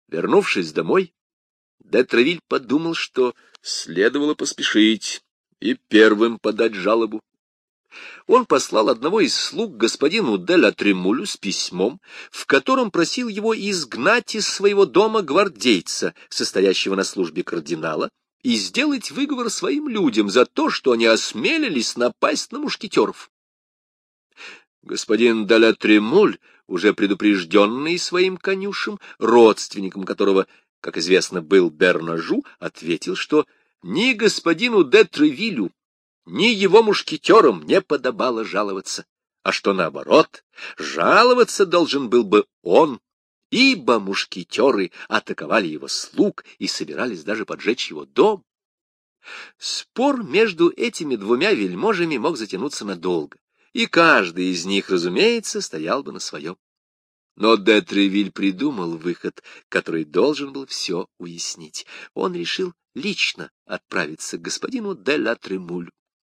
Вернувшись домой, де Травиль подумал, что следовало поспешить и первым подать жалобу. Он послал одного из слуг господину де ла Тремулю с письмом, в котором просил его изгнать из своего дома гвардейца, состоящего на службе кардинала, и сделать выговор своим людям за то, что они осмелились напасть на мушкетеров. Господин де ла Тремуль, уже предупрежденный своим конюшем, родственником которого, как известно, был Бернажу, ответил, что ни господину де Тревилю, ни его мушкетерам не подобало жаловаться, а что, наоборот, жаловаться должен был бы он, ибо мушкетеры атаковали его слуг и собирались даже поджечь его дом. Спор между этими двумя вельможами мог затянуться надолго, и каждый из них, разумеется, стоял бы на своем. Но де Тревиль придумал выход, который должен был все уяснить. Он решил лично отправиться к господину де ла Тремулю.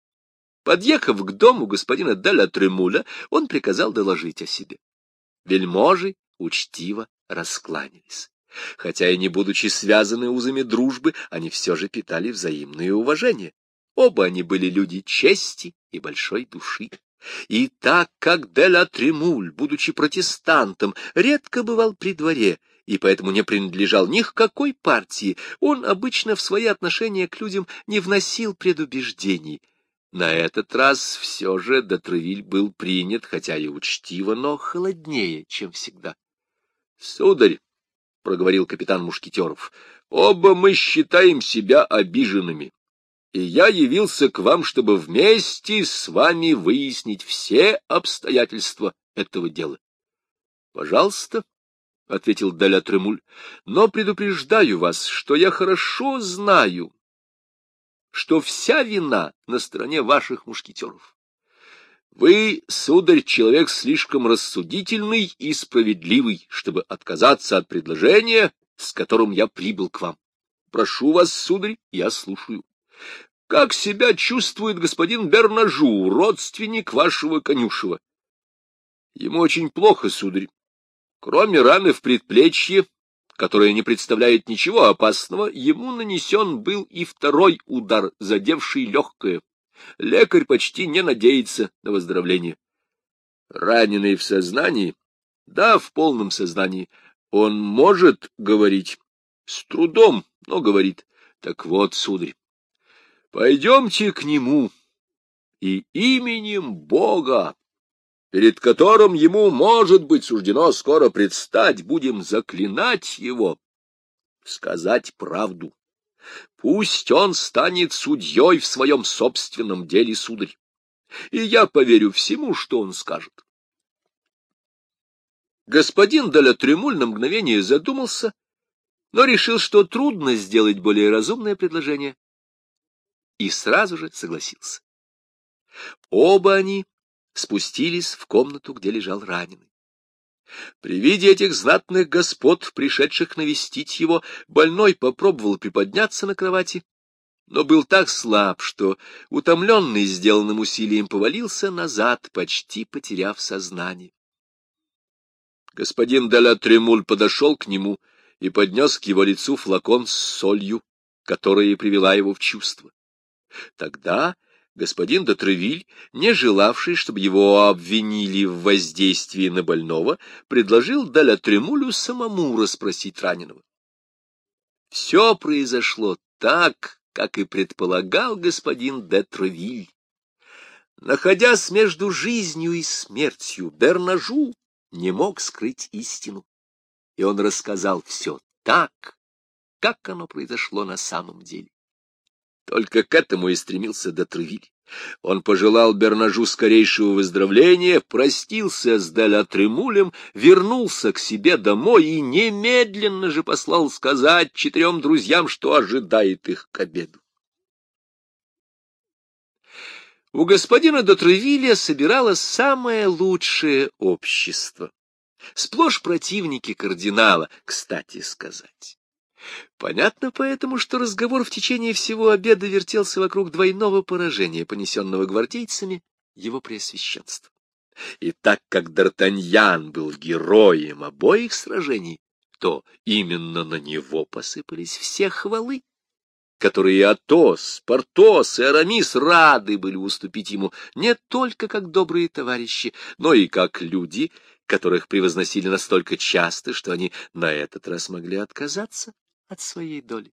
Подъехав к дому господина де ла Тремуля, он приказал доложить о себе. Вельможи учтиво раскланялись. Хотя и не будучи связаны узами дружбы, они все же питали взаимное уважение. Оба они были люди чести и большой души. И так как де ла Тремуль, будучи протестантом, редко бывал при дворе и поэтому не принадлежал ни к какой партии, он обычно в свои отношения к людям не вносил предубеждений. На этот раз все же де Тревиль был принят, хотя и учтиво, но холоднее, чем всегда. — Сударь, — проговорил капитан мушкетеров, — оба мы считаем себя обиженными, и я явился к вам, чтобы вместе с вами выяснить все обстоятельства этого дела. — Пожалуйста, — ответил де ла Тремуль, — но предупреждаю вас, что я хорошо знаю, что вся вина на стороне ваших мушкетеров. Вы, сударь, человек слишком рассудительный и справедливый, чтобы отказаться от предложения, с которым я прибыл к вам. Прошу вас, сударь, я слушаю. Как себя чувствует господин Бернажу, родственник вашего конюшева? Ему очень плохо, сударь. Кроме раны в предплечье, которая не представляет ничего опасного, ему нанесен был и второй удар, задевший легкое. Лекарь почти не надеется на выздоровление. Раненый в сознании? Да, в полном сознании. Он может говорить? С трудом, но говорит. Так вот, сударь, пойдемте к нему и именем Бога, перед которым ему, может быть, суждено скоро предстать, будем заклинать его сказать правду. Пусть он станет судьей в своем собственном деле, сударь, и я поверю всему, что он скажет. Господин де ла Тремуль на мгновение задумался, но решил, что трудно сделать более разумное предложение, и сразу же согласился. Оба они спустились в комнату, где лежал раненый. При виде этих знатных господ, пришедших навестить его, больной попробовал приподняться на кровати, но был так слаб, что, утомленный сделанным усилием, повалился назад, почти потеряв сознание. Господин де ла Тремуль подошел к нему и поднес к его лицу флакон с солью, которая и привела его в чувство. Тогда господин де Тревиль, не желавший, чтобы его обвинили в воздействии на больного, предложил де ла Тремулю самому расспросить раненого. Все произошло так, как и предполагал господин де Тревиль. Находясь между жизнью и смертью, Бернажу не мог скрыть истину, и он рассказал все так, как оно произошло на самом деле. Только к этому и стремился де Тревиль. Он пожелал Бернажу скорейшего выздоровления, простился с де ла Тремулем, вернулся к себе домой и немедленно же послал сказать 4 друзьям, что ожидает их к обеду. У господина де Тревиля собиралось самое лучшее общество. Сплошь противники кардинала, кстати сказать. Понятно поэтому, что разговор в течение всего обеда вертелся вокруг двойного поражения, понесенного гвардейцами его преосвященства. И так как Д'Артаньян был героем обоих сражений, то именно на него посыпались все хвалы, которые Атос, Портос и Арамис рады были уступить ему не только как добрые товарищи, но и как люди, которых превозносили настолько часто, что они на этот раз могли отказаться от своей доли.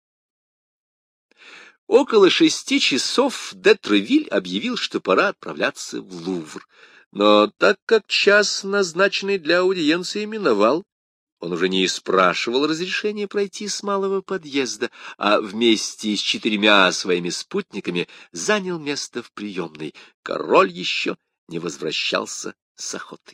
Около 6 часов де Тревиль объявил, что пора отправляться в Лувр. Но так как час, назначенный для аудиенции, миновал, он уже не спрашивал разрешения пройти с малого подъезда, а вместе с 4 своими спутниками занял место в приемной. Король еще не возвращался с охоты.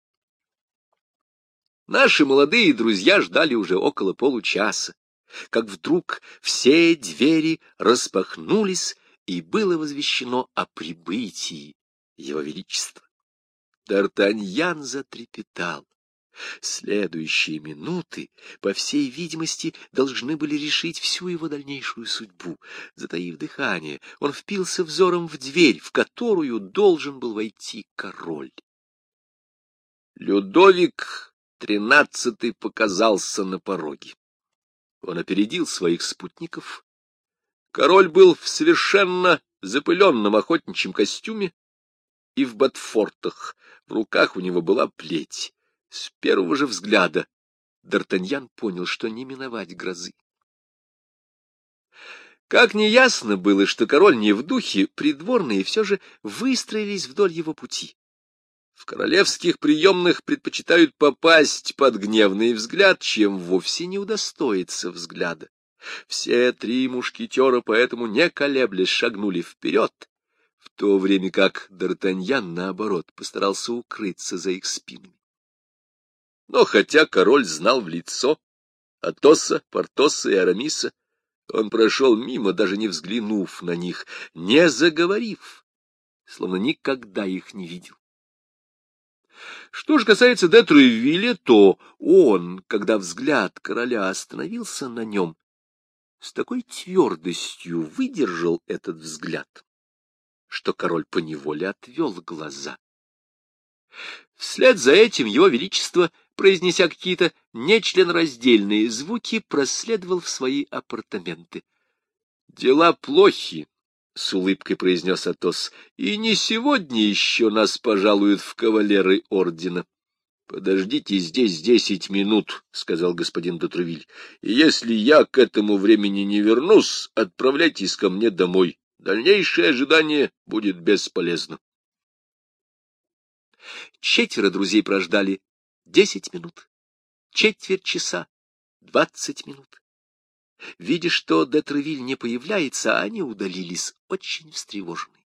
Наши молодые друзья ждали уже около получаса, как вдруг все двери распахнулись, и было возвещено о прибытии его величества. Д'Артаньян затрепетал. Следующие минуты, по всей видимости, должны были решить всю его дальнейшую судьбу. Затаив дыхание, он впился взором в дверь, в которую должен был войти король. Людовик XIII показался на пороге. Он опередил своих спутников. Король был в совершенно запыленном охотничьем костюме и в ботфортах. В руках у него была плеть. С первого же взгляда Д'Артаньян понял, что не миновать грозы. Как неясно было, что король не в духе, придворные все же выстроились вдоль его пути. В королевских приемных предпочитают попасть под гневный взгляд, чем вовсе не удостоиться взгляда. Все 3 мушкетера поэтому, не колеблясь, шагнули вперед, в то время как Д'Артаньян, наоборот, постарался укрыться за их спинами. Но хотя король знал в лицо Атоса, Портоса и Арамиса, он прошел мимо, даже не взглянув на них, не заговорив, словно никогда их не видел. Что же касается де Тревилля, то он, когда взгляд короля остановился на нем, с такой твердостью выдержал этот взгляд, что король поневоле отвел глаза. Вслед за этим его величество, произнеся какие-то нечленораздельные звуки, проследовал в свои апартаменты. — Дела плохи, — с улыбкой произнес Атос, — и не сегодня еще нас пожалуют в кавалеры ордена. — Подождите здесь 10 минут, — сказал господин де Тревиль, — и если я к этому времени не вернусь, отправляйтесь ко мне домой. Дальнейшее ожидание будет бесполезно. 4 друзей прождали 10 минут, четверть часа, 20 минут. Видя, что де Тревиль не появляется, они удалились, очень встревоженные.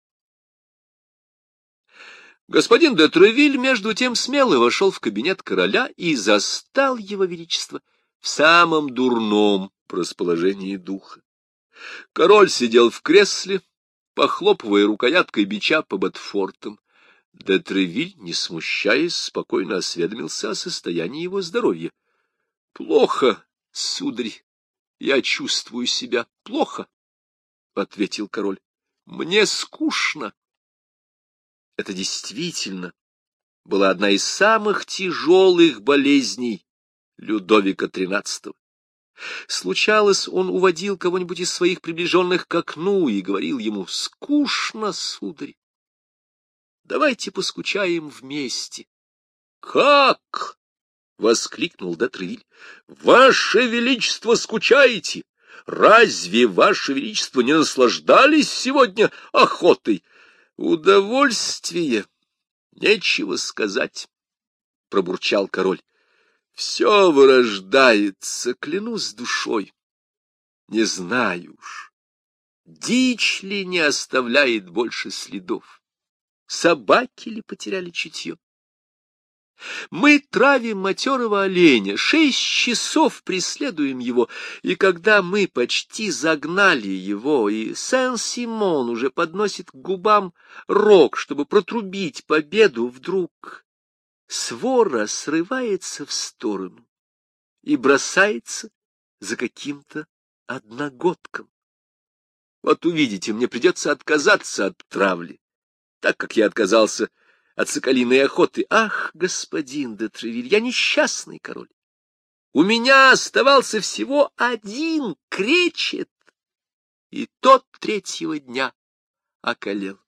Господин де Тревиль, между тем, смело вошел в кабинет короля и застал его величество в самом дурном расположении духа. Король сидел в кресле, похлопывая рукояткой бича по ботфортам. Де Тревиль, не смущаясь, спокойно осведомился о состоянии его здоровья. — Плохо, сударь, я чувствую себя плохо, — ответил король. — Мне скучно. Это действительно была одна из самых тяжелых болезней Людовика XIII. Случалось, он уводил кого-нибудь из своих приближенных к окну и говорил ему: «Скучно, сударь, давайте поскучаем вместе». «Как?» — воскликнул де Тревиль. «Ваше Величество, скучаете? Разве Ваше Величество не наслаждались сегодня охотой?» «Удовольствие, нечего сказать», — пробурчал король. «Все вырождается, клянусь душой. Не знаю уж, дичь ли не оставляет больше следов, собаки ли потеряли чутье. Мы травим матерого оленя, 6 часов преследуем его, и когда мы почти загнали его, и Сен-Симон уже подносит к губам рог, чтобы протрубить победу, вдруг свора срывается в сторону и бросается за каким-то одногодком. Вот увидите, мне придется отказаться от травли, так как я отказался от соколиной охоты. Ах, господин де Тревиль, я несчастный король. У меня оставался всего один кречет, и тот третьего дня околел.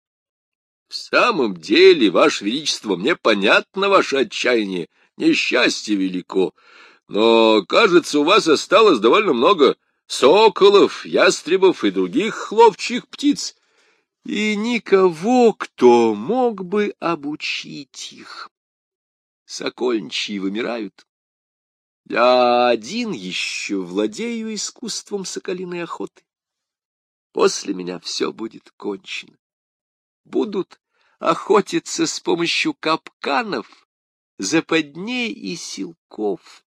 В самом деле, Ваше Величество, мне понятно ваше отчаяние, несчастье велико, но, кажется, у вас осталось довольно много соколов, ястребов и других ловчих птиц, и никого, кто мог бы обучить их. Сокольничьи вымирают. Я один еще владею искусством соколиной охоты. После меня все будет кончено. Будут охотиться с помощью капканов, западней и силков.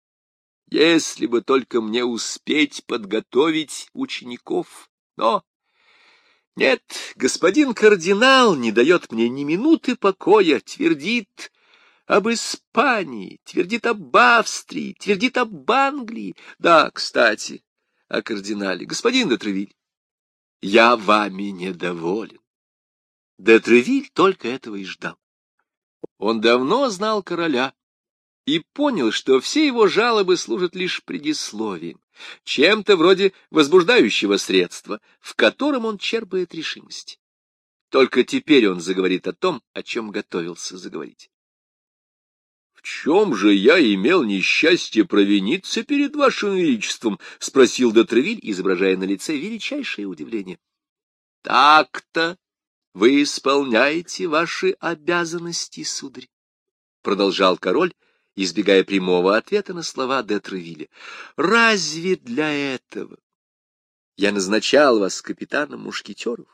Если бы только мне успеть подготовить учеников. Но нет, господин кардинал не дает мне ни минуты покоя, твердит об Испании, твердит об Австрии, твердит об Англии. Да, кстати, о кардинале. Господин де Тревиль, я вами недоволен. Де Тревиль только этого и ждал. Он давно знал короля и понял, что все его жалобы служат лишь предисловием, чем-то вроде возбуждающего средства, в котором он черпает решимость. Только теперь он заговорит о том, о чем готовился заговорить. — В чем же я имел несчастье провиниться перед вашим величеством? — спросил де Тревиль, изображая на лице величайшее удивление. — Так-то вы исполняете ваши обязанности, сударь, — продолжал король, избегая прямого ответа на слова де Тревиля. — Разве для этого я назначал вас капитаном мушкетеров?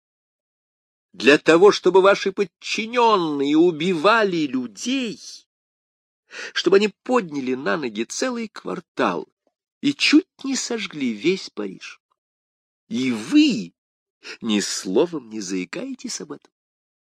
Для того, чтобы ваши подчиненные убивали людей, чтобы они подняли на ноги целый квартал и чуть не сожгли весь Париж. И вы ни словом не заикаетесь об этом.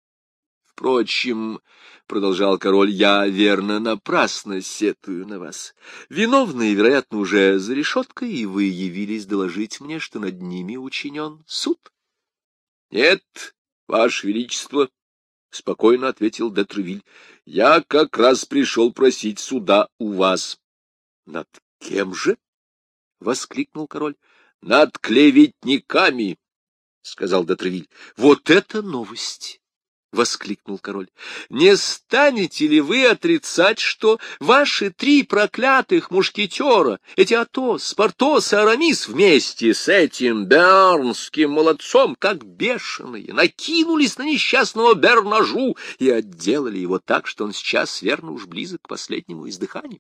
Впрочем, — продолжал король, — я, верно, напрасно сетую на вас. Виновные, вероятно, уже за решеткой, и вы явились доложить мне, что над ними учинен суд. — Нет, ваше величество, — спокойно ответил де Тревиль, — я как раз пришел просить суда у вас. — Над кем же? — воскликнул король. — Над клеветниками, — сказал де Тревиль. — Вот это новость! — воскликнул король. — Не станете ли вы отрицать, что ваши 3 проклятых мушкетера, эти Атос, Портос и Арамис, вместе с этим бернским молодцом, как бешеные, накинулись на несчастного Бернажу и отделали его так, что он сейчас, верно, уж близок к последнему издыханию?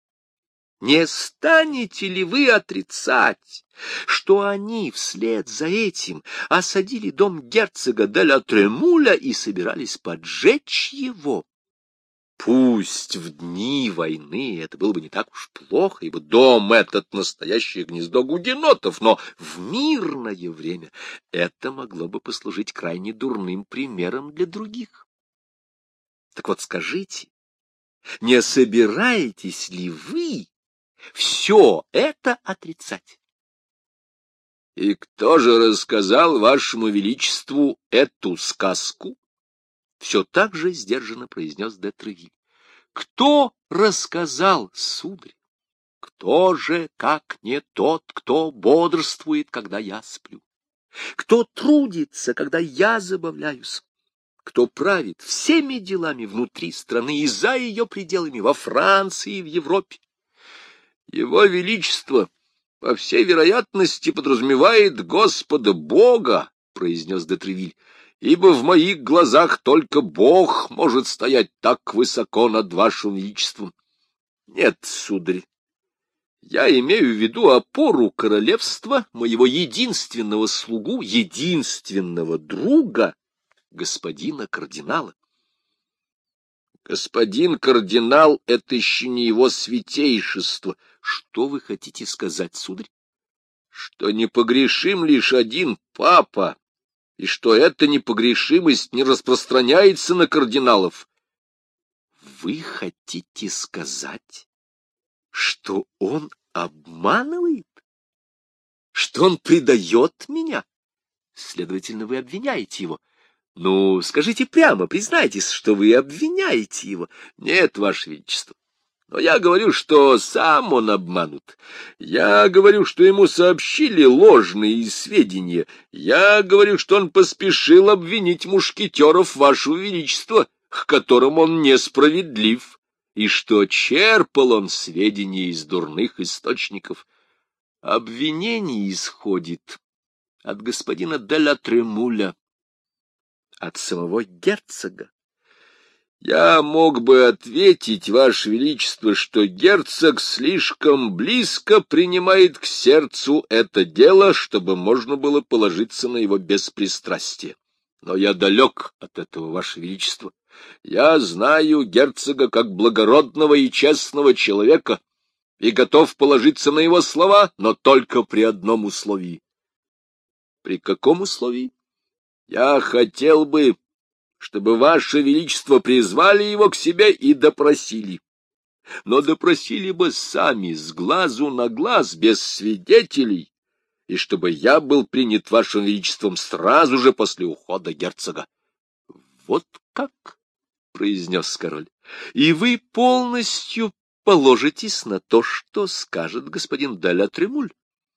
Не станете ли вы отрицать, что они вслед за этим осадили дом герцога де ла Тремуля и собирались поджечь его? Пусть в дни войны это было бы не так уж плохо, ибо дом этот — настоящее гнездо гугенотов, но в мирное время это могло бы послужить крайне дурным примером для других. Так вот скажите, не собираетесь ли вы все это отрицать? — И кто же рассказал вашему величеству эту сказку? — все так же сдержанно произнес де Тревиль. — Кто рассказал, сударь? Кто же, как не тот, кто бодрствует, когда я сплю? Кто трудится, когда я забавляюсь? Кто правит всеми делами внутри страны и за ее пределами, во Франции и в Европе? Его Величество, по всей вероятности, подразумевает Господа Бога, — произнес де Тревиль, — ибо в моих глазах только Бог может стоять так высоко над вашим величеством. Нет, сударь, я имею в виду опору королевства, моего единственного слугу, единственного друга, господина кардинала. Господин кардинал — это еще не его святейшество. Что вы хотите сказать, сударь? Что непогрешим лишь один папа, и что эта непогрешимость не распространяется на кардиналов. Вы хотите сказать, что он обманывает? Что он предает меня? Следовательно, вы обвиняете его. Ну, скажите прямо, признайтесь, что вы обвиняете его. Нет, ваше величество, Но я говорю, что сам он обманут. Я говорю, что ему сообщили ложные сведения. Я говорю, что он поспешил обвинить мушкетеров, ваше величество, к которым он несправедлив, и что черпал он сведения из дурных источников. Обвинение исходит от господина де ла Тремуля, от самого герцога. Я мог бы ответить, ваше величество, что герцог слишком близко принимает к сердцу это дело, чтобы можно было положиться на его беспристрастие. Но я далек от этого, ваше величество. Я знаю герцога как благородного и честного человека и готов положиться на его слова, но только при одном условии. При каком условии? Я хотел бы, чтобы ваше величество призвали его к себе и допросили. Но допросили бы сами, с глазу на глаз, без свидетелей, и чтобы я был принят вашим величеством сразу же после ухода герцога. — Вот как? — произнес король. — И вы полностью положитесь на то, что скажет господин де ла Тремуль?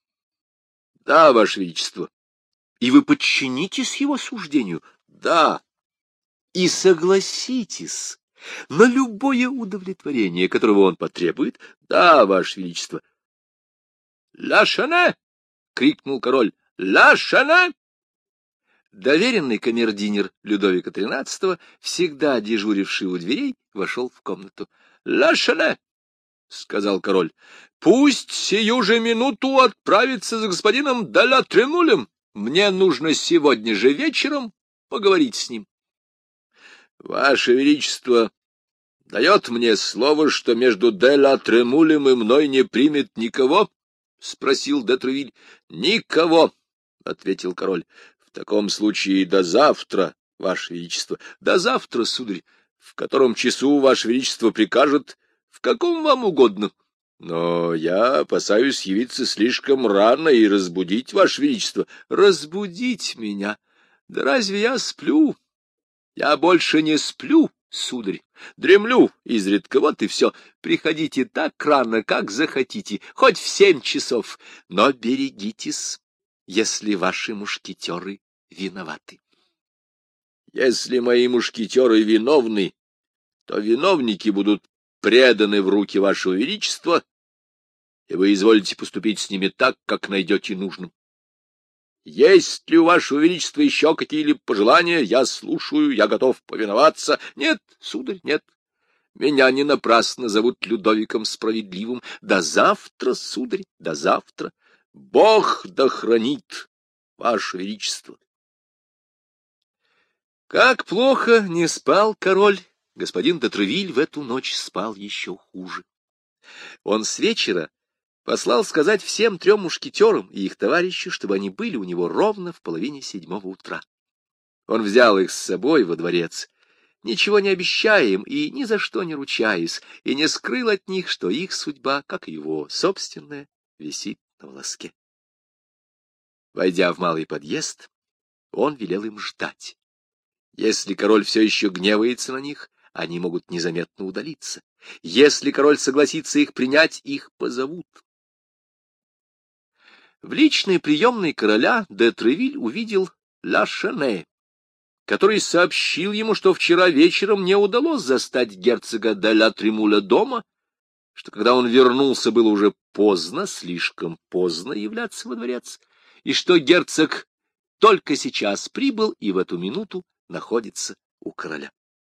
— Да, ваше величество. — И вы подчинитесь его суждению? — Да. И согласитесь на любое удовлетворение, которого он потребует? Да, ваше величество. — Ла Шане! — крикнул король. — Ла Шане! Доверенный камердинер Людовика XIII, всегда дежуривший у дверей, вошел в комнату. — Ла Шане! — сказал король. — Пусть сию же минуту отправится за господином де ла Тремулем. Мне нужно сегодня же вечером поговорить с ним. — Ваше величество дает мне слово, что между де ла Тремулем и мной не примет никого? — спросил де Тревиль. — Никого, — ответил король. — В таком случае до завтра, ваше величество. — До завтра, сударь. В котором часу ваше величество прикажет? В каком вам угодно. Но я опасаюсь явиться слишком рано и разбудить ваше величество. — Разбудить меня? Да разве я сплю? Я больше не сплю, сударь. Дремлю изредка, вот и все. Приходите так рано, как захотите, хоть в 7 часов. Но берегитесь, если ваши мушкетеры виноваты. Если мои мушкетеры виновны, то виновники будут преданы в руки вашего величества, и вы изволите поступить с ними так, как найдете нужным. Есть ли у вашего величества еще какие-либо пожелания? Я слушаю, я готов повиноваться. Нет, сударь, нет. Меня не напрасно зовут Людовиком Справедливым. До завтра, сударь, до завтра. Бог да хранит ваше величество. Как плохо не спал король, господин де Тревиль в эту ночь спал еще хуже. Он с вечера послал сказать всем 3 мушкетерам и их товарищу, чтобы они были у него ровно в 6:30 утра. Он взял их с собой во дворец, ничего не обещая им и ни за что не ручаясь, и не скрыл от них, что их судьба, как и его собственная, висит на волоске. Войдя в малый подъезд, он велел им ждать. Если король все еще гневается на них, они могут незаметно удалиться. Если король согласится их принять, их позовут. В личной приемной короля де Тревиль увидел Ла Шане, который сообщил ему, что вчера вечером не удалось застать герцога де ла Тремуля дома, что когда он вернулся, было уже поздно, слишком поздно являться во дворец, и что герцог только сейчас прибыл и в эту минуту находится у короля.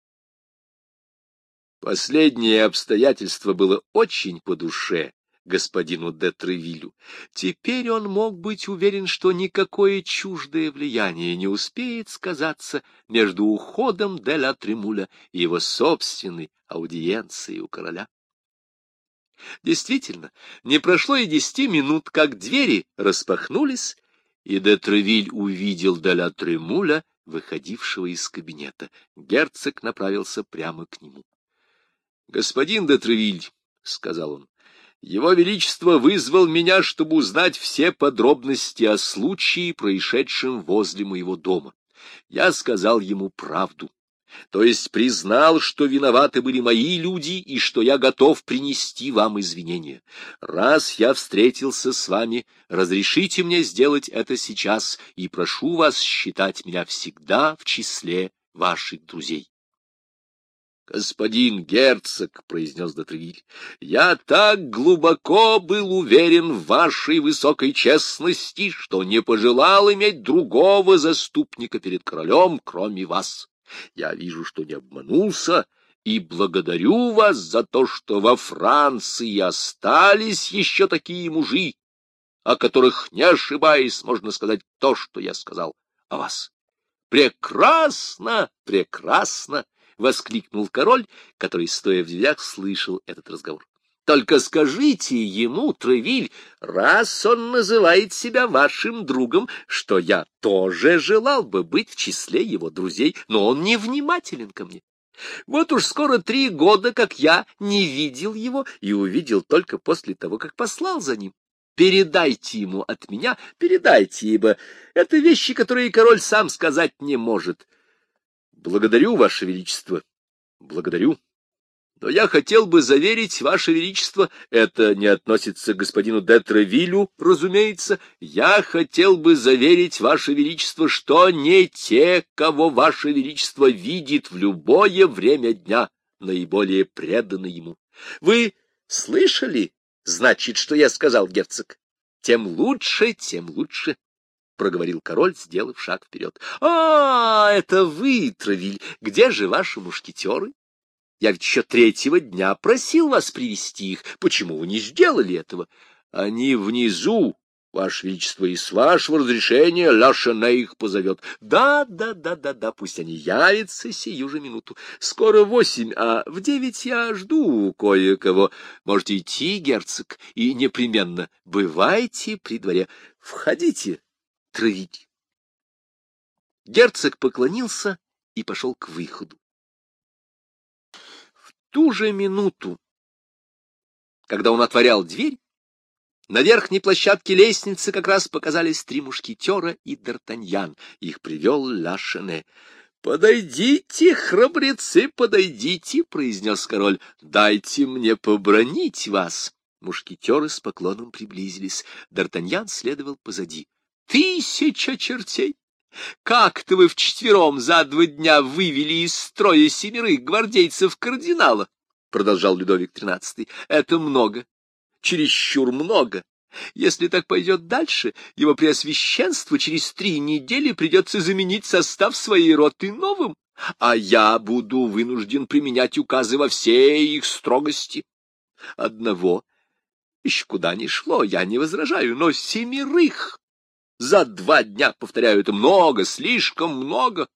Последнее обстоятельство было очень по душе господину де Тревилю. Теперь он мог быть уверен, что никакое чуждое влияние не успеет сказаться между уходом де ла Тремуля и его собственной аудиенцией у короля. Действительно, не прошло и 10 минут, как двери распахнулись, и де Тревиль увидел де ла Тремуля, выходившего из кабинета. Герцог направился прямо к нему. — Господин де Тревиль, — сказал он, — его Величество вызвал меня, чтобы узнать все подробности о случае, происшедшем возле моего дома. Я сказал ему правду. то есть признал, что виноваты были мои люди и что я готов принести вам извинения. Раз я встретился с вами, разрешите мне сделать это сейчас и прошу вас считать меня всегда в числе ваших друзей. — Господин герцог, — произнес де Тревиль, — я так глубоко был уверен в вашей высокой честности, что не пожелал иметь другого заступника перед королем, кроме вас. Я вижу, что не обманулся, и благодарю вас за то, что во Франции остались еще такие мужи, о которых, не ошибаясь, можно сказать то, что я сказал о вас. — Прекрасно, прекрасно! — воскликнул король, который, стоя в дверях, слышал этот разговор. — Только скажите ему, Тревиль, раз он называет себя вашим другом, что я тоже желал бы быть в числе его друзей, но он невнимателен ко мне. Вот уж скоро 3 года, как я не видел его, и увидел только после того, как послал за ним. Передайте ему от меня, передайте, ибо это вещи, которые король сам сказать не может. Благодарю, Ваше Величество, благодарю. Но я хотел бы заверить, Ваше Величество, это не относится к господину де Тревилю, разумеется, я хотел бы заверить, Ваше Величество, что не те, кого Ваше Величество видит в любое время дня, наиболее преданы ему. Вы слышали, значит, что я сказал, герцог? Тем лучше, — проговорил король, сделав шаг вперед. — это вы, Тревиль, где же ваши мушкетеры? Я ведь еще 3-го дня просил вас привести их. Почему вы не сделали этого? Они внизу, Ваше Величество, и с вашего разрешения Ля Шене их позовет. Да, пусть они явятся сию же минуту. Скоро 8, а в 9 я жду кое-кого. Можете идти, герцог, и непременно бывайте при дворе. Входите, Тревиль. Герцог поклонился и пошел к выходу. В ту же минуту, когда он отворял дверь, на верхней площадке лестницы как раз показались 3 мушкетера и Д'Артаньян. Их привел Ля Шене. — Подойдите, храбрецы, подойдите, — произнес король, — дайте мне побранить вас. Мушкетеры с поклоном приблизились. Д'Артаньян следовал позади. 1000 чертей! Как-то вы вчетвером за 2 дня вывели из строя 7 гвардейцев кардинала, — продолжал Людовик XIII. — Это много, чересчур много. Если так пойдет дальше, его преосвященству через 3 недели придется заменить состав своей роты новым, а я буду вынужден применять указы во всей их строгости. Одного еще куда ни шло, я не возражаю, но 7 за 2 дня, повторяю, это много, слишком много.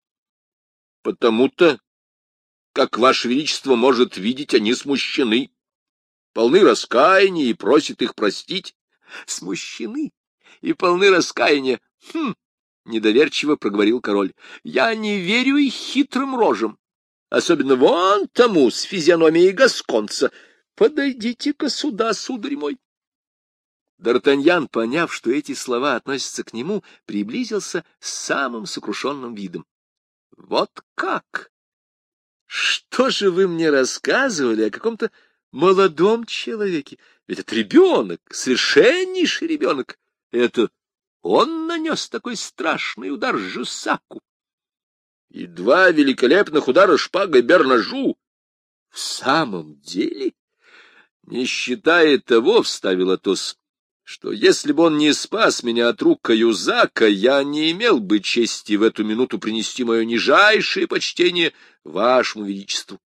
Потому-то, как Ваше Величество может видеть, они смущены, полны раскаяния и просят их простить. Смущены и полны раскаяния. Недоверчиво проговорил король. Я не верю их хитрым рожам, особенно вон тому с физиономией гасконца. Подойдите-ка сюда, сударь мой. Д'Артаньян, поняв, что эти слова относятся к нему, приблизился с самым сокрушенным видом. — Вот как? Что же вы мне рассказывали о каком-то молодом человеке? Ведь это ребенок, совершеннейший ребенок. Это он нанес такой страшный удар Жюссаку. И 2 великолепных удара шпагой Бернажу. В самом деле? Не считая того, — вставил Атос, — что если бы он не спас меня от рук Каюзака, я не имел бы чести в эту минуту принести мое нижайшее почтение Вашему Величеству.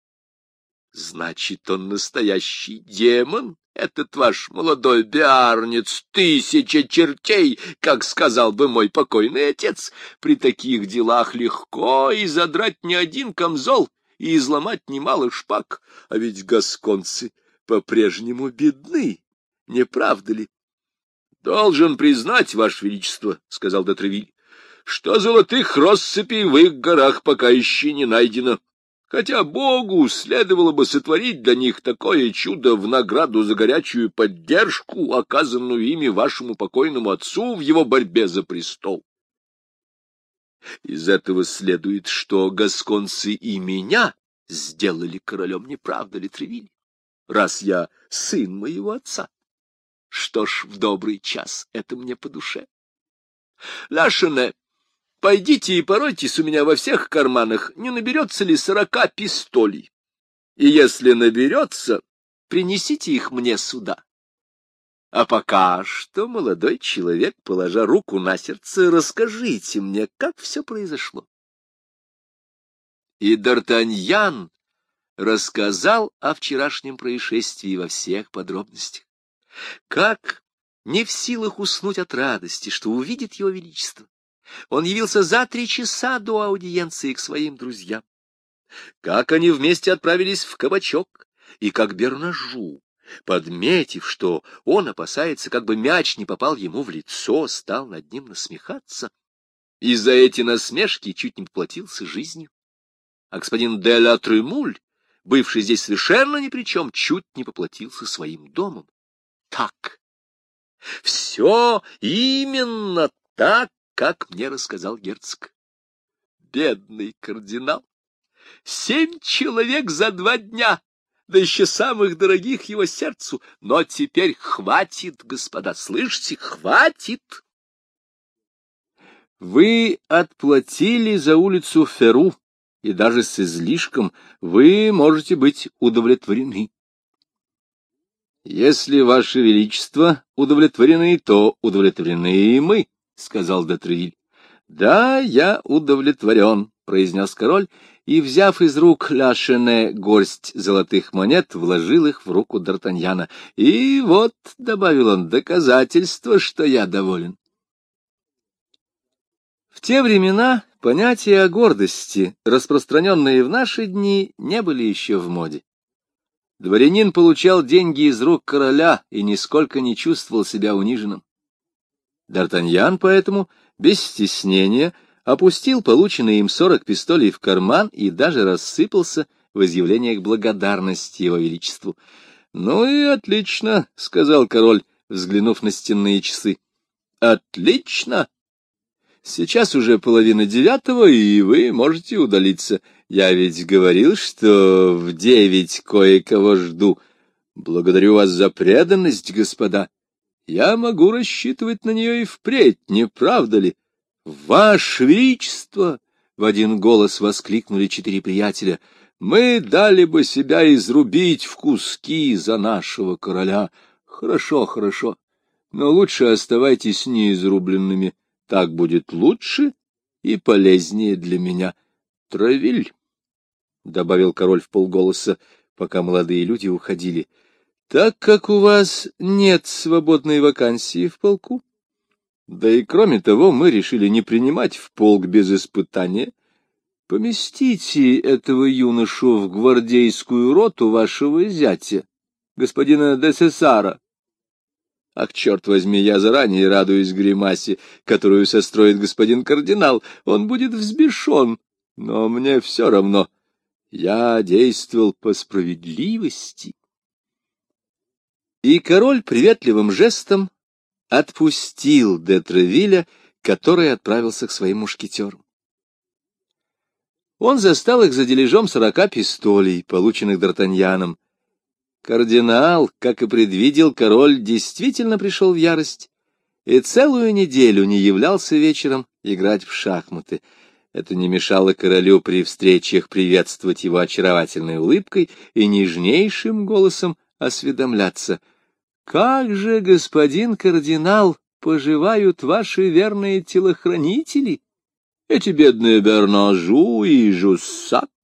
Значит, он настоящий демон, этот ваш молодой биарнец, 1000 чертей, как сказал бы мой покойный отец. При таких делах легко и задрать не один камзол, и изломать немало шпаг, а ведь гасконцы по-прежнему бедны, не правда ли? — Должен признать, Ваше Величество, — сказал де Тревиль, — что золотых россыпей в их горах пока еще не найдено, хотя Богу следовало бы сотворить для них такое чудо в награду за горячую поддержку, оказанную ими вашему покойному отцу в его борьбе за престол. Из этого следует, что гасконцы и меня сделали королем, не правда ли, Тревиль? Раз я сын моего отца. Что ж, в добрый час это мне по душе. Лашене, пойдите и поройтесь у меня во всех карманах, не наберется ли 40 пистолей. И если наберется, принесите их мне сюда. А пока что, молодой человек, положа руку на сердце, расскажите мне, как все произошло. И Д'Артаньян рассказал о вчерашнем происшествии во всех подробностях. Как, не в силах уснуть от радости, что увидит его величество, он явился за 3 часа до аудиенции к своим друзьям. Как они вместе отправились в кабачок, и как Бернажу, подметив, что он опасается, как бы мяч не попал ему в лицо, стал над ним насмехаться, и за эти насмешки чуть не поплатился жизнью. А господин де ла Тремуль, бывший здесь совершенно ни при чем, чуть не поплатился своим домом. Так. Все именно так, как мне рассказал герцог. Бедный кардинал. 7 человек за 2 дня, да еще самых дорогих его сердцу. Но теперь хватит, господа, слышите, хватит. Вы отплатили за улицу Феру, и даже с излишком вы можете быть удовлетворены. Если, ваше величество, удовлетворены, то удовлетворены и мы, — сказал де Тревиль. Да, я удовлетворен, — произнес король, и, взяв из рук Лашене горсть золотых монет, вложил их в руку Д'Артаньяна. И вот, — добавил он, — доказательство, что я доволен. В те времена понятия о гордости, распространенные в наши дни, не были еще в моде. Дворянин получал деньги из рук короля и нисколько не чувствовал себя униженным. Д'Артаньян поэтому, без стеснения, опустил полученные им 40 пистолей в карман и даже рассыпался в изъявлениях благодарности его величеству. — Ну и отлично, — сказал король, взглянув на стенные часы. — Отлично! Сейчас уже 8:30, и вы можете удалиться. Я ведь говорил, что в 9 кое-кого жду. Благодарю вас за преданность, господа. Я могу рассчитывать на нее и впредь, не правда ли? — Ваше величество! — в один голос воскликнули 4 приятеля. — Мы дали бы себя изрубить в куски за нашего короля. Хорошо, хорошо, но лучше оставайтесь неизрубленными. Так будет лучше и полезнее для меня. — Тревиль, — добавил король вполголоса, пока молодые люди уходили, — так как у вас нет свободной вакансии в полку, да и кроме того мы решили не принимать в полк без испытания, поместите этого юношу в гвардейскую роту вашего зятя, господина де Сесара. Ах, черт возьми, я заранее радуюсь гримасе, которую состроит господин кардинал. Он будет взбешен, но мне все равно. Я действовал по справедливости. И король приветливым жестом отпустил де Тревиля, который отправился к своим мушкетерам. Он застал их за дележом 40 пистолей, полученных Д'Артаньяном. Кардинал, как и предвидел король, действительно пришел в ярость и целую неделю не являлся вечером играть в шахматы. Это не мешало королю при встречах приветствовать его очаровательной улыбкой и нежнейшим голосом осведомляться: «Как же, господин кардинал, поживают ваши верные телохранители, эти бедные Бернажу и Жуссак?»